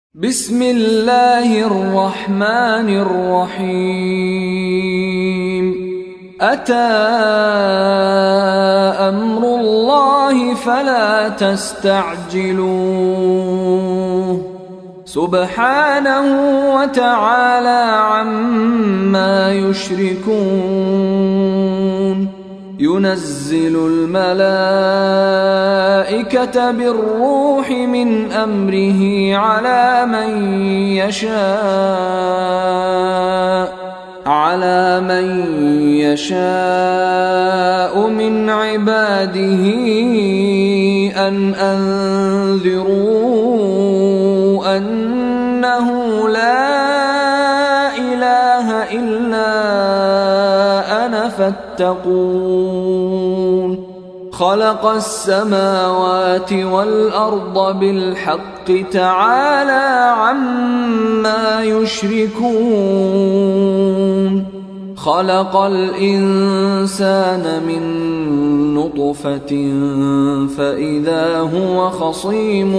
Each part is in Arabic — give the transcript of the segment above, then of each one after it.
بسم الله الرحمن الرحيم أتى أمر الله فلا تستعجلوه سبحانه وتعالى عما يشركون ينزل الملائكة بالروح من أمره على من يشاء من عباده أن أنذروا أنه لا إله إلا أنا فاتقون خلق السماوات والأرض بالحق تعالى عما يشركون خلق الإنسان من نطفة فإذا هو خصيم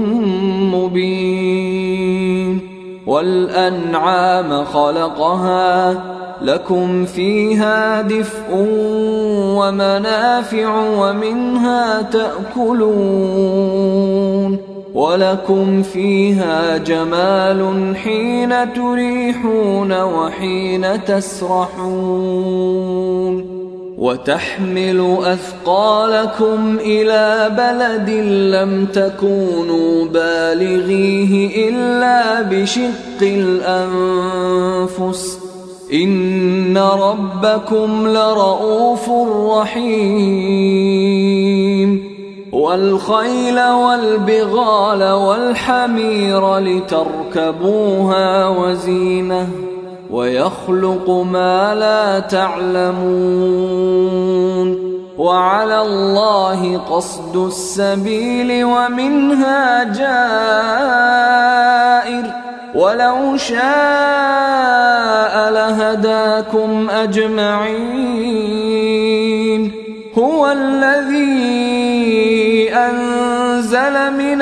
مبين والأنعام خلقها لكم فيها دفء ومنافع ومنها تأكلون ولكم فيها جمال حين تريحون وحين تسرحون وتحمل أثقالكم إلى بلد لم تكونوا بالغيه إلا بشق الأنفس إن ربكم لرؤوف رحيم والخيل والبغال والحمير لتركبوها وزينة ويخلق ما لا تعلمون وعلى الله قصد السبيل ومنها جائر ولو شاء لهداكم أجمعين هو الذي أنزل من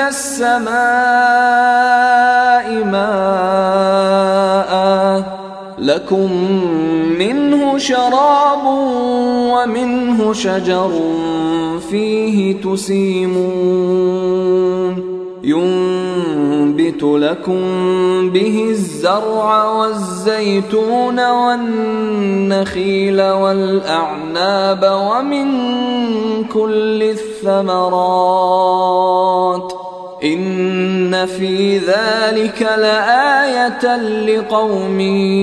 السماء ماء لكم منه شراب ومنه شجر فيه تسيمون ينبت لكم به الزرع والزيتون والنخيل والأعناب ومن كل الثمرات إن في ذلك لآية لقوم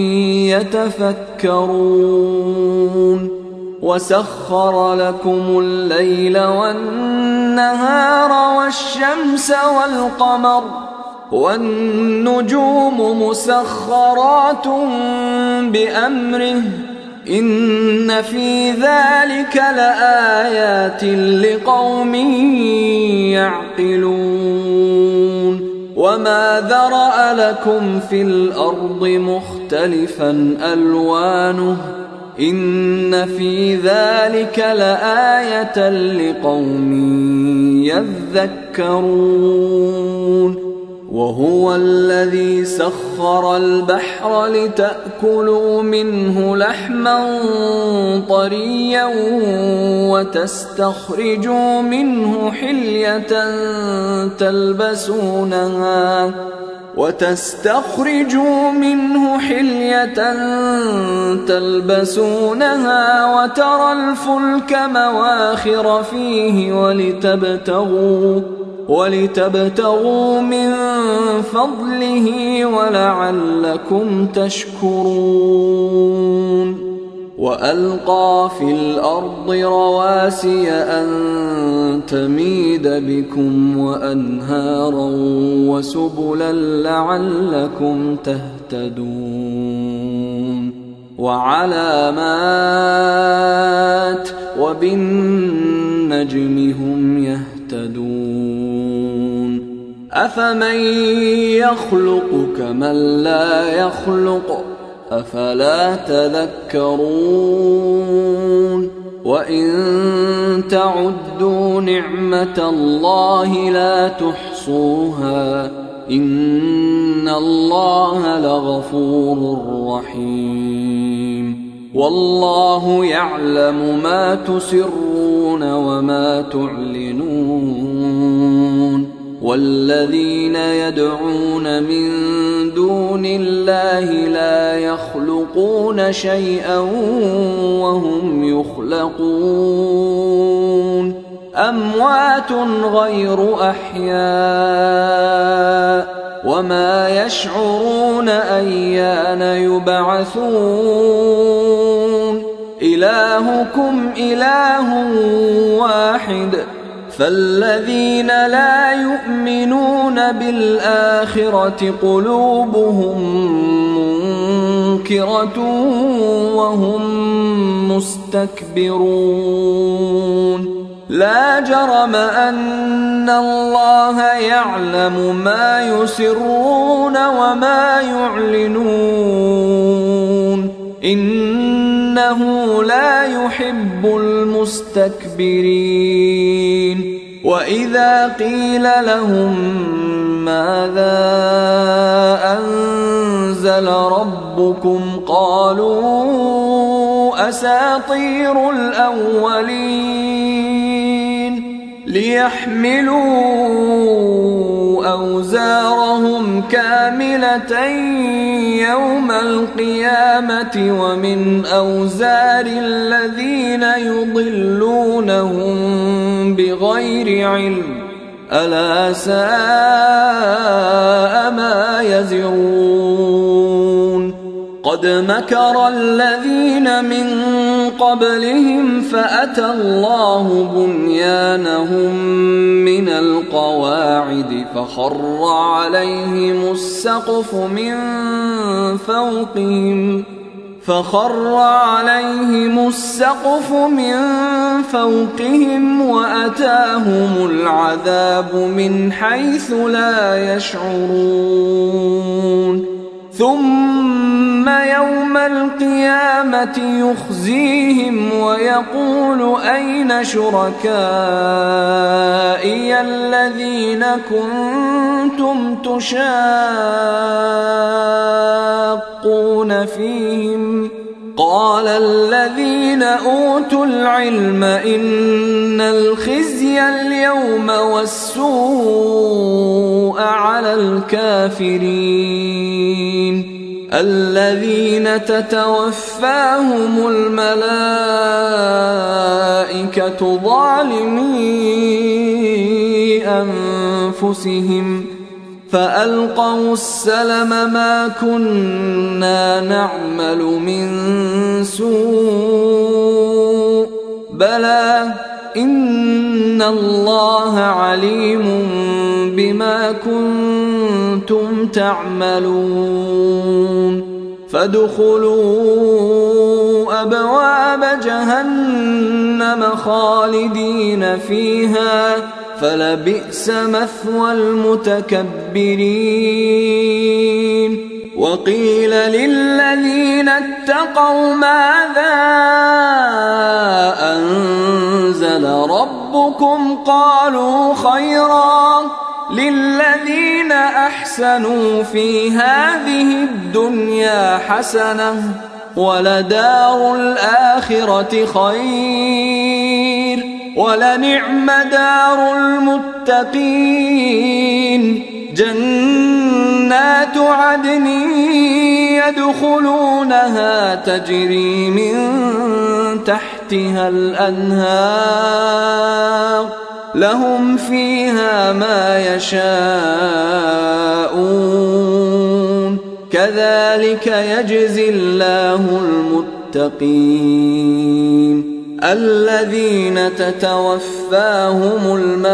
يتفكرون وسخر لكم الليل والنهار والشمس والقمر والنجوم مسخرات بأمره إن في ذلك لآيات لقوم يعقلون وما ذرأ لكم في الأرض مختلفا ألوانه إن في ذلك لآية لقوم يذكرون وهو الذي سخر البحر لتأكلوا منه لحما طريا وتستخرجوا منه حلية تلبسونها وترى الفلك مواخر فيه ولتبتغوا من فضله ولعلكم تشكرون وألقى في الأرض رواسي أن تميد بكم وأنهارا وسبلا لعلكم تهتدون وعلامات وبالنجم هم يهتدون أفمن يخلق كمن لا يخلق أفلا تذكرون وإن تعدوا نعمة الله لا تحصوها إن إن الله لغفور رحيم والله يعلم ما تسرون وما تعلنون والذين يدعون من دون الله لا يخلقون شيئا وهم يخلقون أموات غير أحياء وما يشعرون أيان يبعثون إلهكم إله واحد فالذين لا يؤمنون بالآخرة قلوبهم منكرة وهم مستكبرون لا جرم أن الله يعلم ما يسرون وما يعلنون إنه لا يحب المستكبرين وإذا قيل لهم ماذا أنزل ربكم قالوا أساطير الأولين ليحملوا أوزارهم كاملة يوم القيامة ومن أوزار الذين يضلونهم بغير علم ألا ساء ما يزرون قد مكر الذين من قبلهم فأتى الله بنيانهم من القواعد فخر عليهم السقف من فوقهم وأتاهم العذاب من حيث لا يشعرون ثم يوم القيامة يخزيهم ويقول أين شركائي الذين كنتم تشاقون فيهم قال الذين أوتوا العلم إن الخزي اليوم والسوء على الكافرين الذين تتوفاهم الملائكة ظالمي أنفسهم فألقوا السلم ما كنا نعمل من سوء بلى إن الله عليم بما كنتم تعملون فادخلوا أبواب جهنم خالدين فيها فلبئس مثوى المتكبرين وقيل للذين اتقوا ماذا أنزل ربكم قالوا خيرا للذين أحسنوا في هذه الدنيا حسنة ولدار الآخرة خير ولنعم دار المتقين جنات عدن يدخلونها تجري من تحتها الأنهار لهم فيها ما يشاءون كذلك يجزي الله المتقين الذين تتوفاهم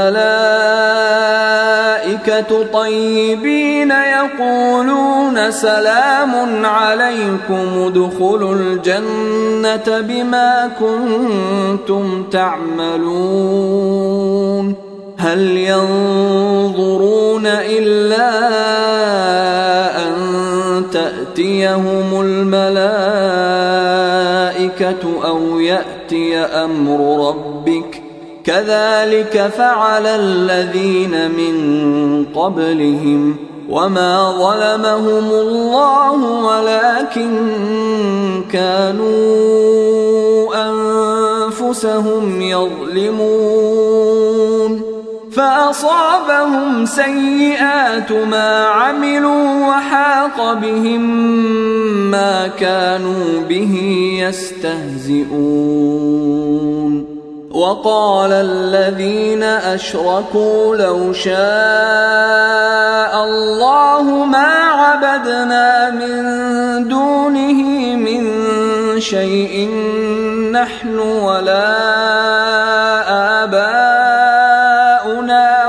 الملائكة طيبين يقولون سلام عليكم ادخلوا الجنة بما كنتم تعملون هل ينظرون إلا أن تأتيهم الملائكة أو يأتي أمر ربك كذلك فعل الذين من قبلهم وما ظلمهم الله ولكن كانوا أنفسهم يظلمون فأصابهم سيئات ما عملوا وحاق بهم ما كانوا به يستهزئون وقال الذين أشركوا لو شاء الله ما عبدنا من دونه من شيء نحن ولا آباؤنا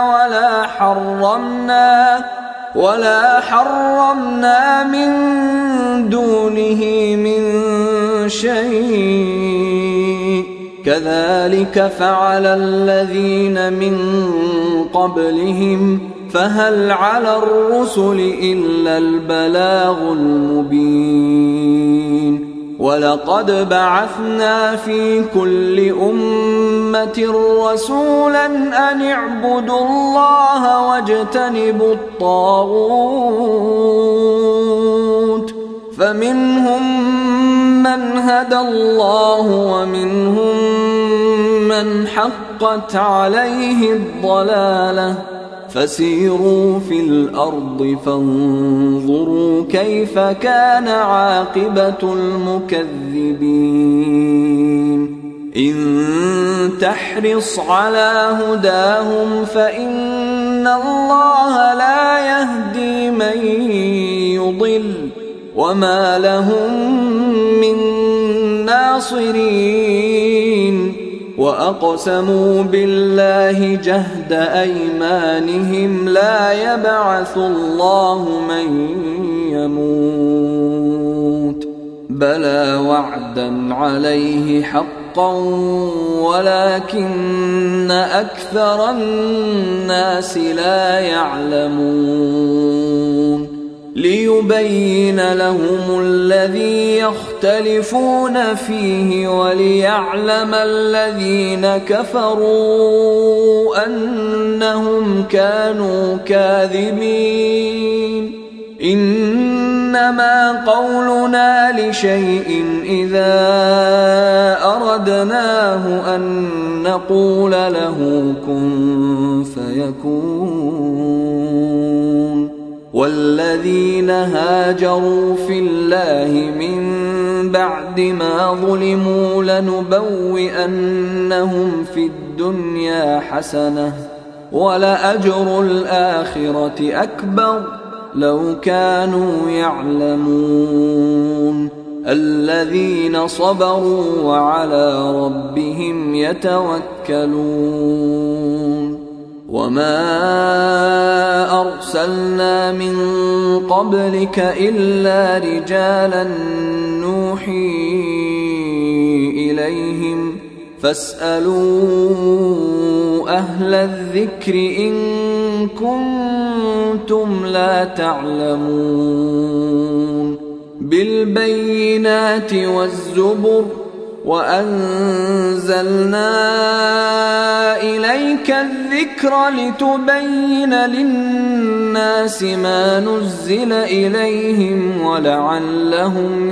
ولا حرمنا من دونه من شيء كذلك فعل الذين من قبلهم فهل على الرسل إلا البلاغ المبين ولقد بعثنا في كل أمة رسولا أن اعبدوا الله واجتنبوا الطاغوت فمنهم من هدى الله ومنهم من حقت عليه الضلالة فسيروا في الأرض فانظروا كيف كان عاقبة المكذبين إن تحرص على هداهم فإن الله لا يهدي من يضل وما لهم من ناصرين وأقسموا بالله جهد أيمانهم لا يبعث الله من يموت بلى وعدا عليه حقا ولكن أكثر الناس لا يعلمون ليبين لهم الذي يختلفون فيه وليعلم الذين كفروا أنهم كانوا كاذبين إنما قولنا لشيء إذا أردناه أن نقول له كن فيكون والذين هاجروا في الله من بعد ما ظلموا لنبوئنهم في الدنيا حسنة ولأجر الآخرة أكبر لو كانوا يعلمون الذين صبروا وعلى ربهم يتوكلون وما أرسلنا من قبلك إلا رجالا نوحي إليهم فاسألوا أهل الذكر إن كنتم لا تعلمون بالبينات والزبر وأنزلنا إليك الذكر لتبين للناس ما نزل إليهم ولعلهم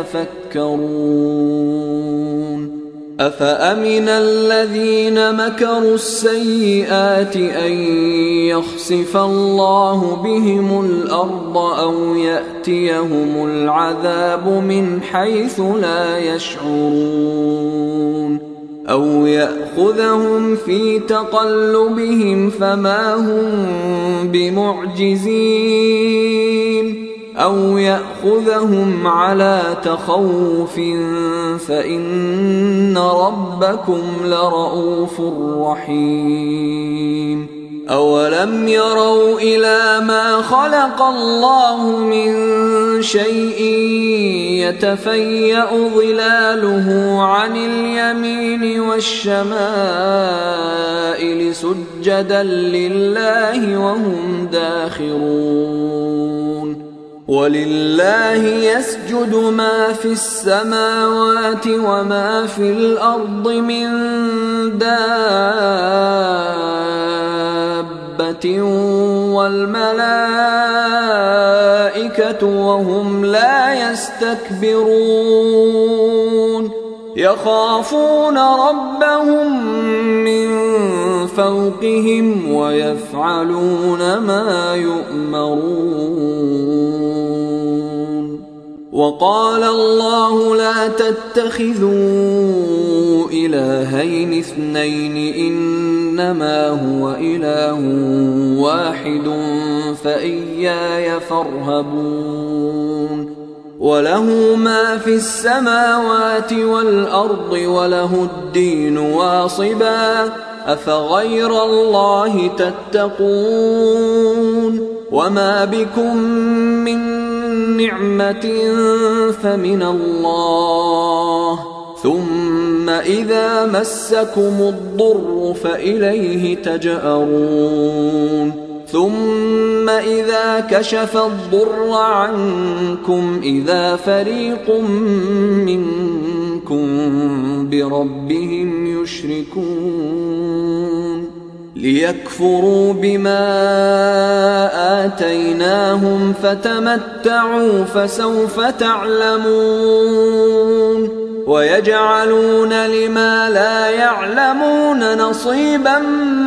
يتفكرون أفأمن الذين مكروا السيئات أن يخسف الله بهم الأرض أو يأتيهم العذاب من حيث لا يشعرون أو يأخذهم في تقلبهم فما هم بمعجزين أو يأخذهم على تخوف فإن ربكم لرؤوف رحيم أولم يروا إلى ما خلق الله من شيء يتفيأ ظلاله عن اليمين والشمائل سجدا لله وهم داخرون ولله يسجد ما في السماوات وما في الأرض من دابة والملائكة وهم لا يستكبرون يخافون ربهم من فوقهم ويفعلون ما يؤمرون. وقال الله لا تتخذوا إلهين اثنين إنما هو إله واحد فإياي فارهبون. وله ما في السماوات والأرض وله الدين واصبا أفغير الله تتقون. وما بكم من نعمة فمن الله ثم إذا مسكم الضر فإليه تجأرون. ثم إذا كشف الضر عنكم إذا فريق منكم بربهم يشركون ليكفروا بما آتيناهم فتمتعوا فسوف تعلمون. ويجعلون لما لا يعلمون نصيبا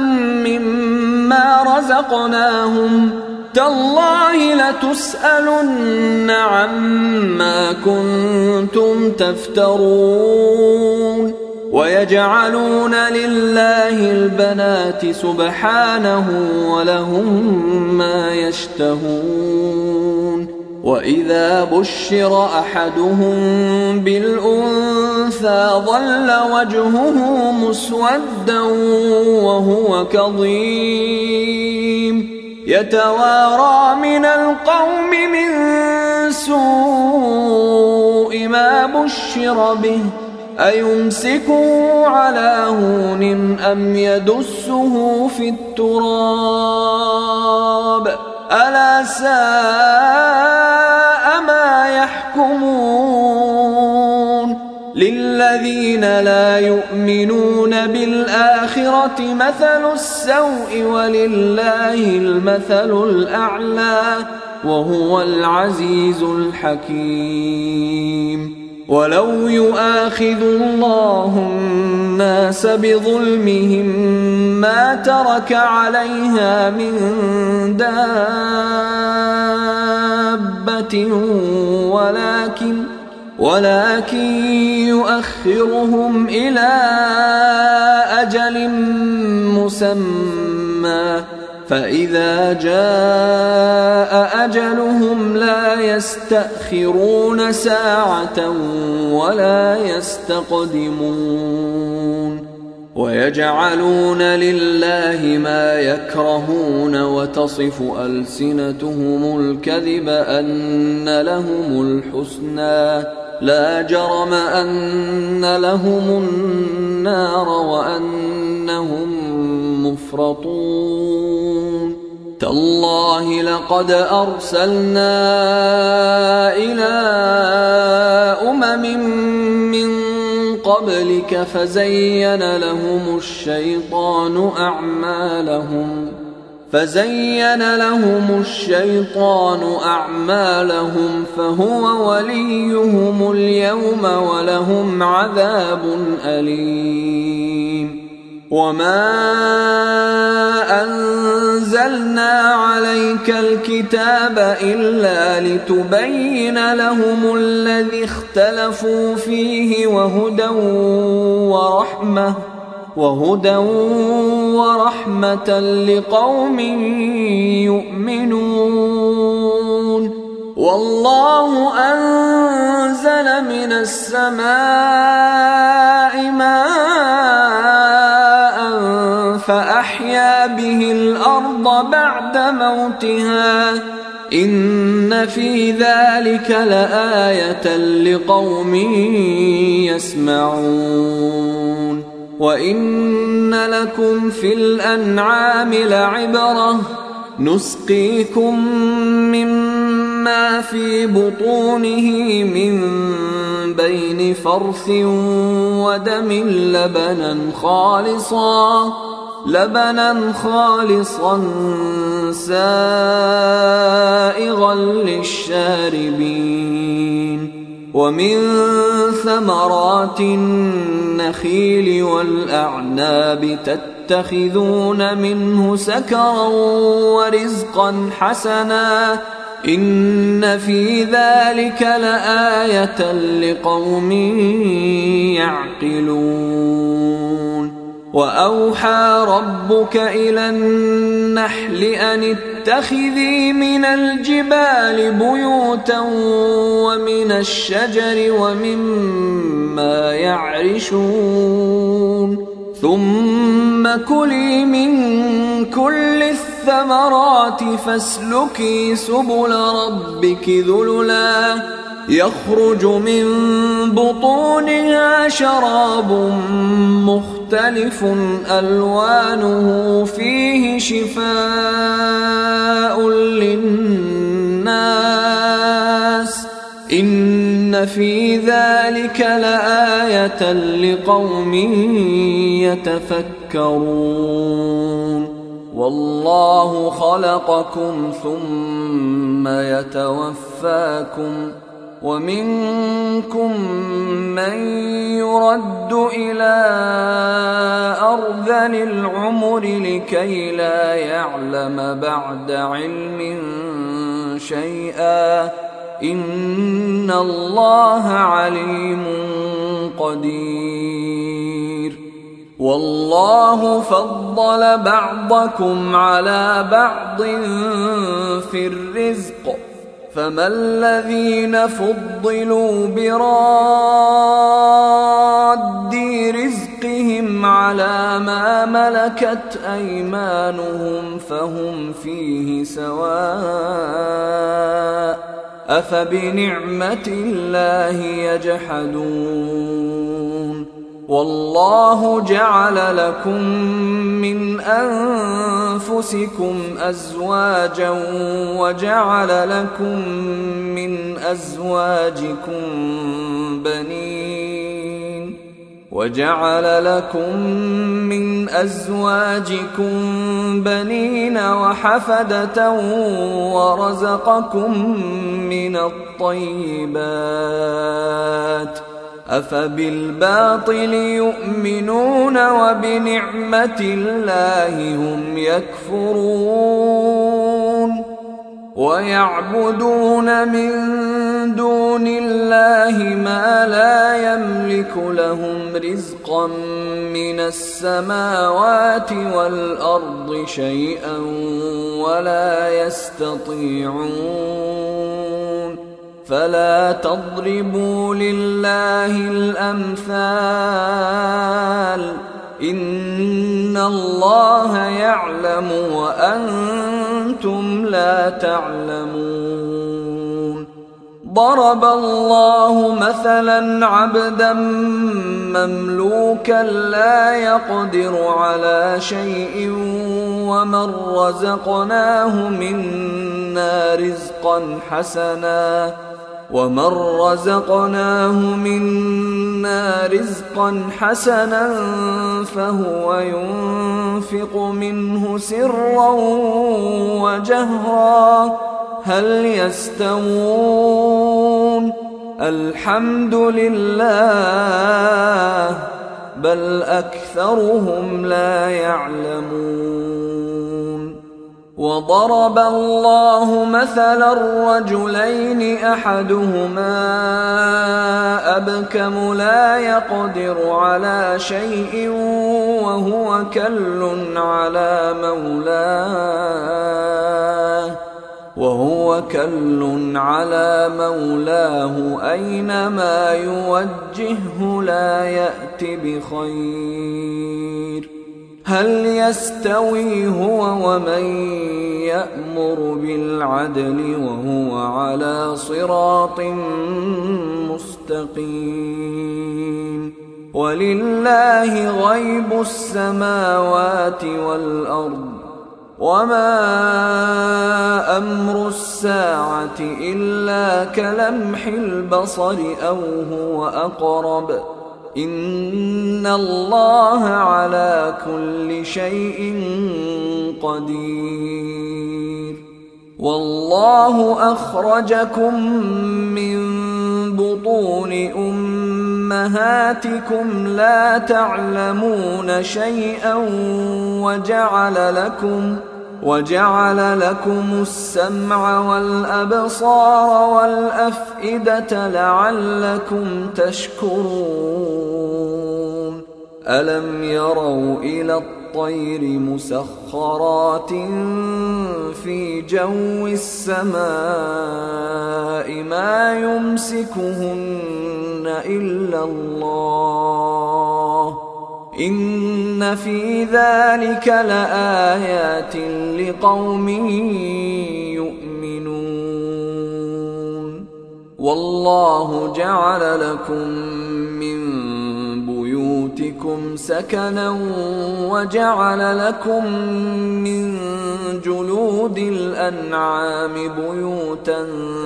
مما رزقناهم تالله لتسألن عما كنتم تفترون. ويجعلون لله البنات سبحانه ولهم ما يشتهون. وإذا بشر أحدهم بالأنثى ظل وجهه مسودا وهو كظيم يتوارى من القوم من سوء ما بشر به أيمسكه على هون أم يدسه في التراب ألا ساء ما يحكمون. للذين لا يؤمنون بالآخرة مثل السوء ولله المثل الأعلى وهو العزيز الحكيم. ولو يؤاخذ الله الناس بظلمهم ما ترك عليها من دابة ولكن يؤخرهم إلى أجل مسمى فإذا جاء أجلهم لا يستأخرون ساعة ولا يستقدمون. ويجعلون لله ما يكرهون وتصف ألسنتهم الكذب أن لهم الحسنى لا جرم أن لهم النار وأنهم مفرطون. تالله لقد أرسلنا إلى أمم من قبلك فزين لهم الشيطان أعمالهم فهو وليهم اليوم ولهم عذاب أليم. وما أنزلنا عليك الكتاب إلا لتبين لهم الذي اختلفوا فيه وهدى ورحمة لقوم يؤمنون. والله أنزل من السماء ماء فأحيا به الأرض بعد موتها إن في ذلك لآية لقوم يسمعون. وإن لكم في الأنعام لعبرة نسقيكم مما في بطونه من بين فرث ودم لبنا خالصا سائغا للشاربين ومن ثمرات النخيل والأعناب تتخذون منه سكرا ورزقا حسنا إن في ذلك لآية لقوم يعقلون وأوحى ربك إلى النحل أن اتخذي من الجبال بيوتا ومن الشجر ومما يعرشون ثم كلي من كل الثمرات فاسلكي سبل ربك ذللا يخرج من بطونها شراب مختلف ألوانه فيه شفاء للناس إن في ذلك لآية لقوم يتفكرون والله خلقكم ثم يتوفاكم ومنكم من يرد إلى أرذل العمر لكي لا يعلم بعد علم شيئا إن الله عليم قدير والله فضل بعضكم على بعض في الرزق فما الذين فضلوا براد رزقهم على ما ملكت أيمانهم فهم فيه سواء أفبنعمة الله يجحدون والله جعل لكم من أنفسكم أزواجا وجعل لكم من أزواجكم بنين وحفدة ورزقكم من الطيبات أفبالباطل يؤمنون وبنعمة الله هم يكفرون ويعبدون من دون الله ما لا يملك لهم رزقا من السماوات والأرض شيئا ولا يستطيعون فلا تضربوا لله الأمثال إن الله يعلم وأنتم لا تعلمون ضرب الله مثلا عبدا مملوكا لا يقدر على شيء ومن رزقناه منا رزقا حسنا فهو ينفق منه سرا وجهرا هل يستوون الحمد لله بل أكثرهم لا يعلمون وضرب الله مثلا رجلين أحدهما أبكم لا يقدر على شيء وهو كل على مولاه أينما يوجهه لا يأت بخير هل يستوي هو ومن يأمر بالعدل وهو على صراط مستقيم ولله غيب السماوات والأرض وما أمر الساعة إلا كلمح البصر أو هو أقرب إن الله على كل شيء قدير. والله أخرجكم من بطون أمهاتكم لا تعلمون شيئا وجعل لكم السمع والأبصار والأفئدة لعلكم تشكرون. ألم يروا إلى الطير مسخرات في جو السماء ما يمسكهن إلا الله إن في ذلك لآيات لقوم يؤمنون. والله جعل لكم من بيوتكم سكنا وجعل لكم من جلود الأنعام بيوتا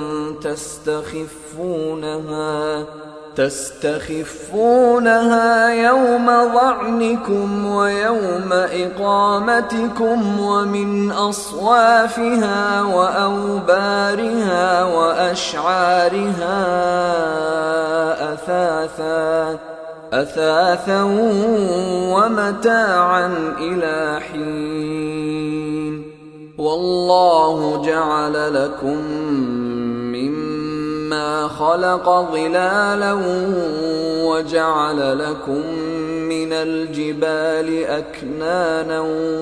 تستخفونها يوم ظعنكم ويوم إقامتكم ومن أصوافها وأوبارها وأشعارها أثاثا ومتاعا إلى حين. والله جعل لكم مما خلق ظلالا وجعل لكم من الجبال أكنانا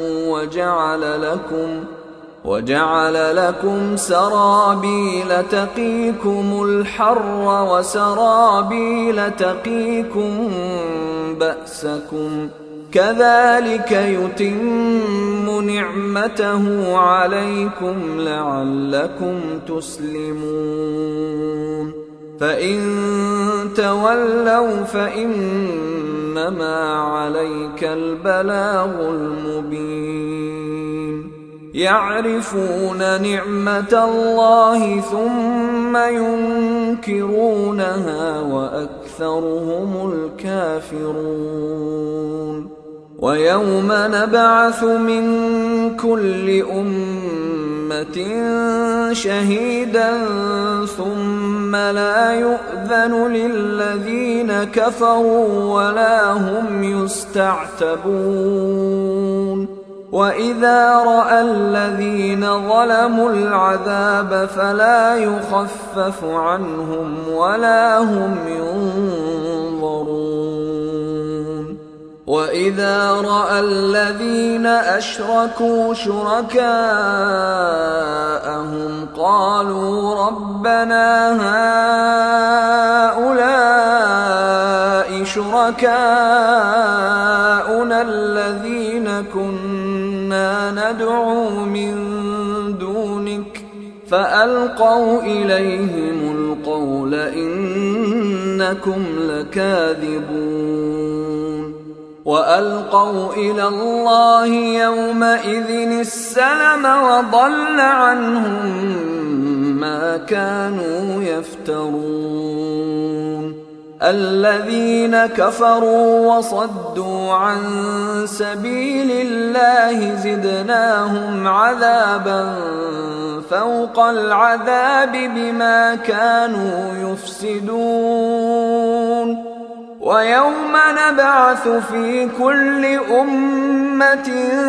وجعل لكم سرابيل تقيكم الحر وسرابيل تقيكم بأسكم كذلك يتم نعمته عليكم لعلكم تسلمون. فإن تولوا فإنما عليك البلاغ المبين. يعرفون نعمة الله ثم ينكرونها وأكثرهم الكافرون. ويوم نبعث من كل أمة شهيدا ثم لا يؤذن للذين كفروا ولا هم يستعتبون. وإذا رأى الذين ظلموا العذاب فلا يخفف عنهم ولا هم ينظرون. وإذا رأى الذين أشركوا شركاءهم قالوا ربنا هؤلاء شركاؤنا الذين كنا ندعو من دونك فألقوا إليهم القول إنكم لكاذبون. وألقوا إلى الله يومئذ السلم وضل عنهم ما كانوا يفترون. الذين كفروا وصدوا عن سبيل الله زدناهم عذابا فوق العذاب بما كانوا يفسدون. ويوم نبعث في كل أمة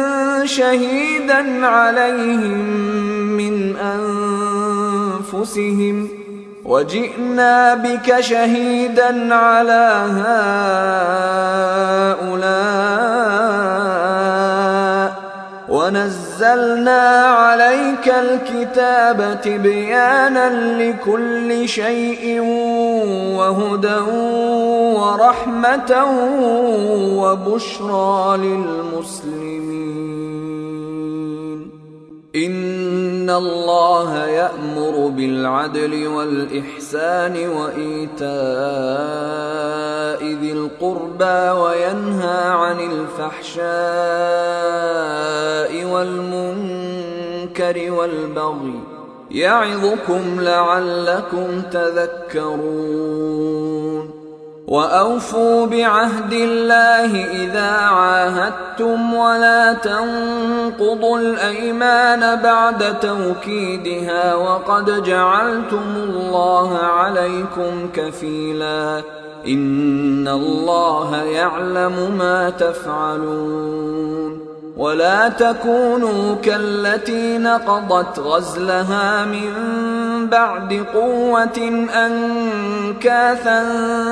شهيدا عليهم من أنفسهم وجئنا بك شهيدا على هؤلاء ونزلنا عليك الكتاب تبيانا لكل شيء وهدى ورحمة وبشرى للمسلمين. إن الله يأمر بالعدل والإحسان وإيتاء ذي القربى وينهى عن الفحشاء والمنكر والبغي يعظكم لعلكم تذكرون. وأوفوا بعهد الله إذا عاهدتم ولا تنقضوا الأيمان بعد توكيدها وقد جعلتم الله عليكم كفيلا إن الله يعلم ما تفعلون ولا تكونوا كالتي نقضت غزلها من بعد قوة أنكاثا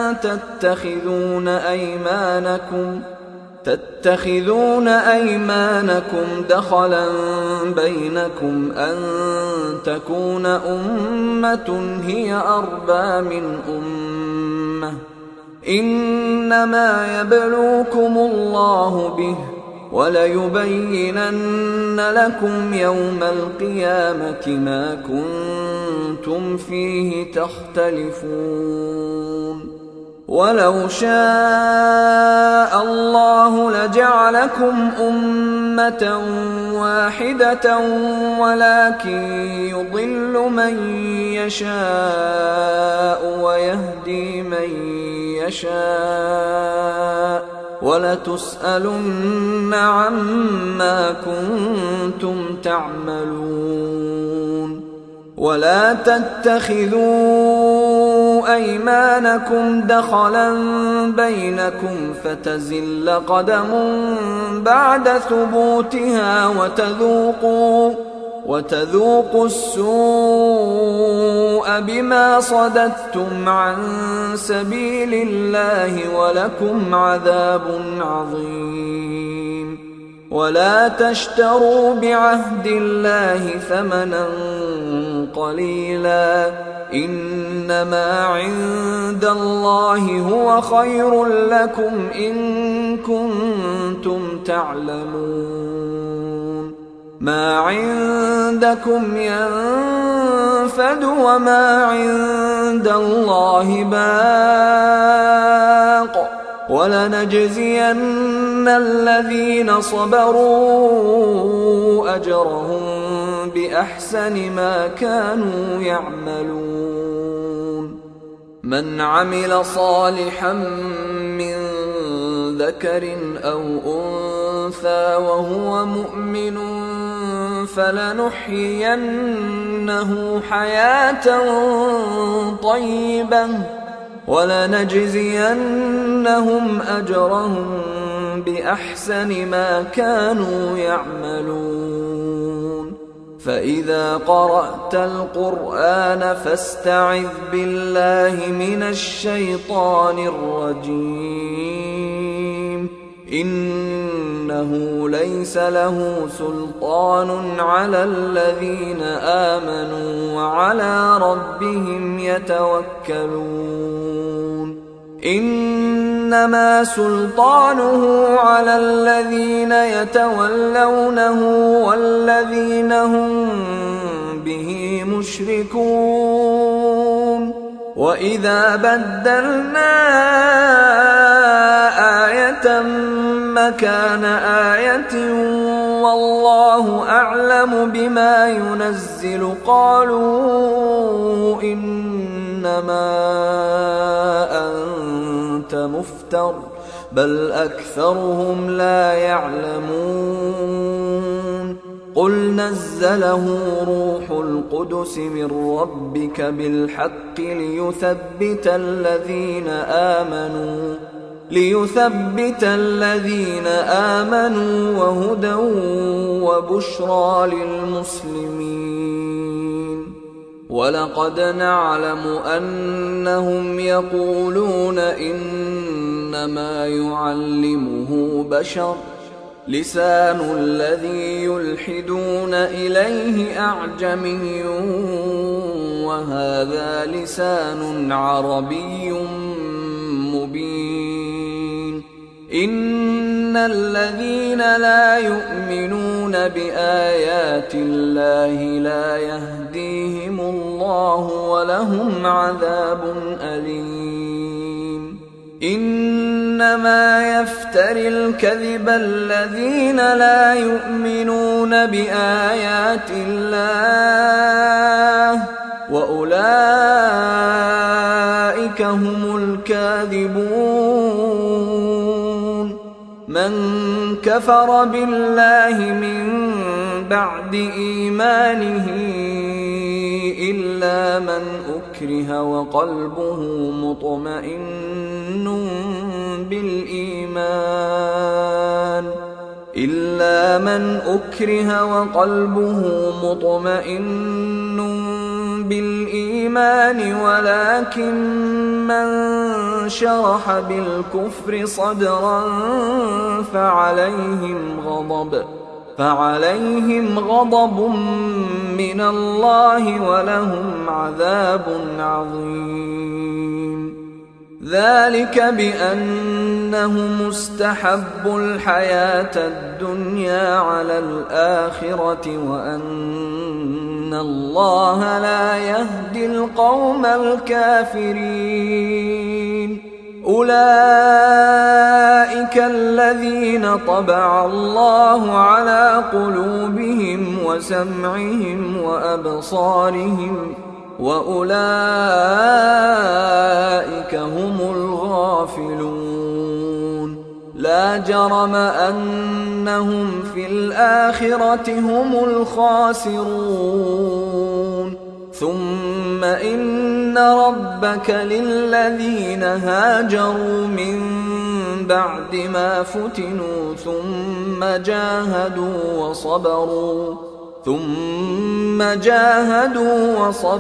تتخذون أيمانكم دخلا بينكم أن تكون أمة هي أربى من أمة إنما يبلوكم الله به وليبينن لكم يوم القيامة ما كنتم فيه تختلفون ولو شاء الله لجعلكم أمة واحدة ولكن يضل من يشاء ويهدي من يشاء ولتسألن عما كنتم تعملون ولا تتخذوا أيمانكم دخلا بينكم فتزل قدم بعد ثبوتها وتذوقوا السوء بما صددتم عن سبيل الله ولكم عذاب عظيم ولا تشتروا بعهد الله ثمنا قليلا إنما عند الله هو خير لكم إن كنتم تعلمون ما عندكم ينفد وما عند الله باق ولنجزين الذين صبروا أجرهم بأحسن ما كانوا يعملون من عمل صالحا من ذكر أو أنثى وهو مؤمن فلنحيينه حياة طيبة ولنجزينهم أجرهم بأحسن ما كانوا يعملون فإذا قرأت القرآن فاستعذ بالله من الشيطان الرجيم إنه ليس له سلطان على الذين آمنوا وعلى ربهم يتوكلون إنما سلطانه على الذين يتولونه والذين هم به مشركون وإذا بدلنا آية مكان آية والله أعلم بما ينزل قالوا إنما أنت مفتر بل أكثرهم لا يعلمون قل نزله روح القدس من ربك بالحق ليثبت الذين آمنوا وهدى وبشرى للمسلمين ولقد نعلم أنهم يقولون إنما يعلمه بشر لسان الذي يلحدون إليه أعجمي وهذا لسان عربي مبين إن الذين لا يؤمنون بآيات الله لا يهديهم الله ولهم عذاب أليم إنما يفتري الكذب الذين لا يؤمنون بآيات الله وأولئك أولئك هم الكاذبون. من كفر بالله من بعد إيمانه إلا من أكره وقلبه مطمئن بالإيمان ولكن من شرح بالكفر صدرا فعليهم غضب من الله ولهم عذاب عظيم. ذلك بأنهم استحبوا الحياة الدنيا على الآخرة وأن الله لا يهدي القوم الكافرين. أولئك الذين طبع الله على قلوبهم وسمعهم وأبصارهم وأولئك هم الغافلون. لا جرم أنهم في الآخرة هم الخاسرون. ثم إن ربك للذين هاجروا من بعد ما فتنوا ثم جاهدوا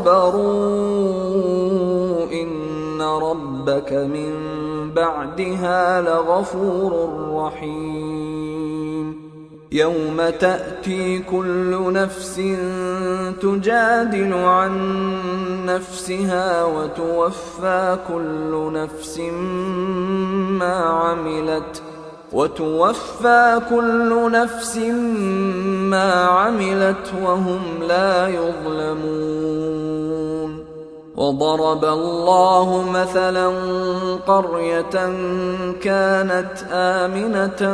وصبروا إن ربك من بعدها لغفور رحيم. يوم تأتي كل نفس تجادل عن نفسها وتوفى كل نفس ما عملت وهم لا يظلمون. وضرب الله مثلا قرية كانت آمنة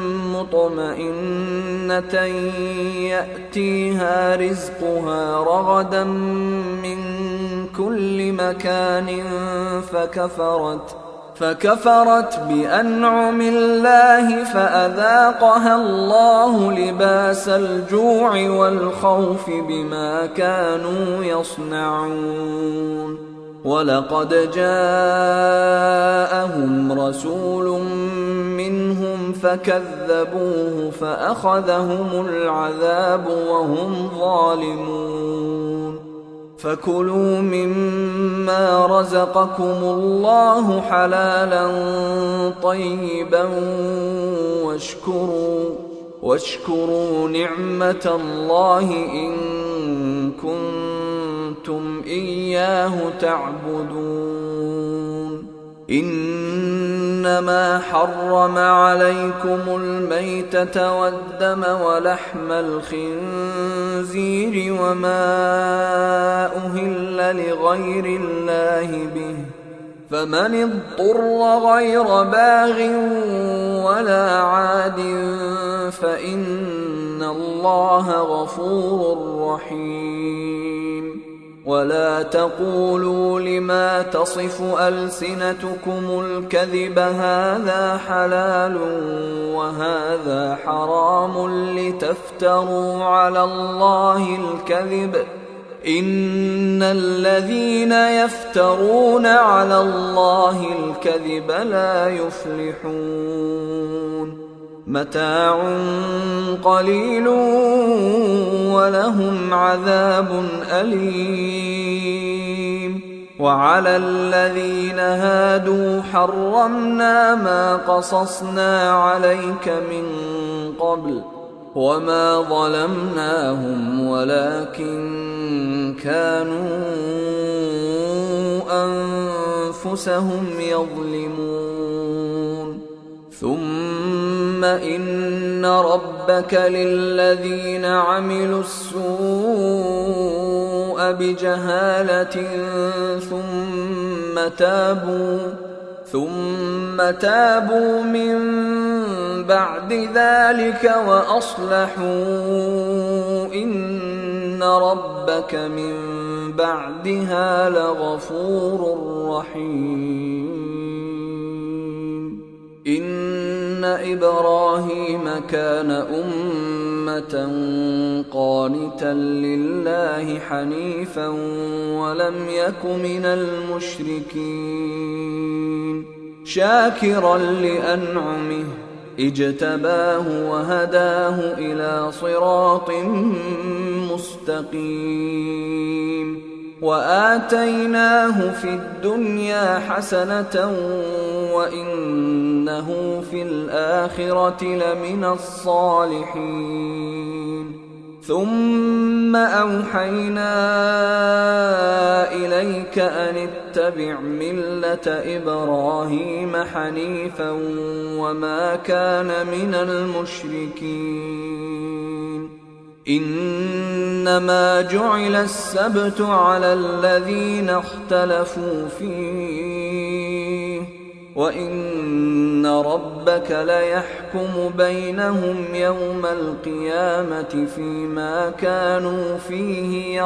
مطمئنة يأتيها رزقها رغدا من كل مكان فكفرت بأنعم الله فأذاقها الله لباس الجوع والخوف بما كانوا يصنعون. ولقد جاءهم رسول منهم فكذبوه فأخذهم العذاب وهم ظالمون. فكلوا مما رزقكم الله حلالا طيبا واشكروا نعمة الله إن كنتم إياه تعبدون. إنما حرم عليكم الميتة والدم ولحم الخنزير وما أهل لغير الله به، فمن اضطر غير باغ ولا عاد فإن الله غفور رحيم. ولا تقولوا لما تصف ألسنتكم الكذب هذا حلال وهذا حرام لتفتروا على الله الكذب. إن الذين يفترون على الله الكذب لا يفلحون. متاع قليل ولهم عذاب أليم. وعلى الذين هادوا حرمنا ما قصصنا عليك من قبل وما ظلمناهم ولكن كانوا أنفسهم يظلمون. ثم إن ربك للذين عملوا السوء بجهالة ثم تابوا من بعد ذلك وأصلحوا إن ربك من بعدها لغفور رحيم إن إبراهيم كان أمة قانتا لله حنيفا ولم يك من المشركين شاكرا لأنعمه اجتباه وهداه إلى صراط مستقيم وآتيناه في الدنيا حسنة وإنه في الآخرة لمن الصالحين ثم أوحينا إليك أن اتبع ملة إبراهيم حنيفا وما كان من المشركين إنما جعل السبت على الذين اختلفوا فيه وإن ربك ليحكم بينهم يوم القيامة فيما كانوا فيه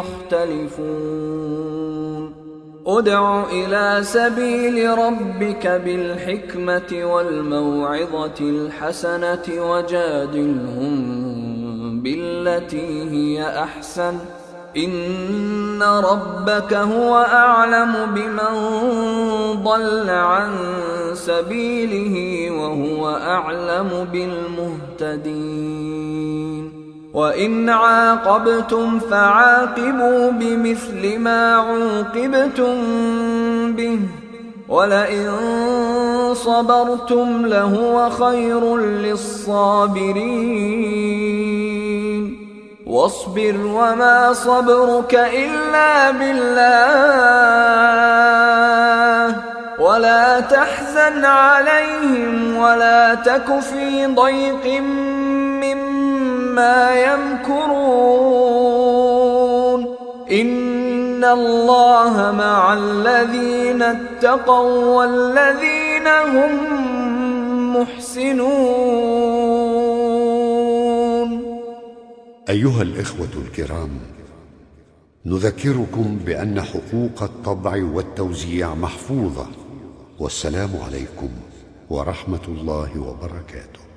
يختلفون ادع إلى سبيل ربك بالحكمة والموعظة الحسنة وجادلهم بالتي هي أحسن إن ربك هو أعلم بمن ضل عن سبيله وهو أعلم بالمهتدين وإن عاقبتم فعاقبوا بمثل ما عوقبتم به ولئن صبرتم لهو خير للصابرين واصبر وما صبرك إلا بالله ولا تحزن عليهم ولا تك في ضيق مما يمكرون إن الله مع الذين اتقوا والذين هم محسنون. أيها الإخوة الكرام، نذكركم بأن حقوق الطبع والتوزيع محفوظة، والسلام عليكم ورحمة الله وبركاته.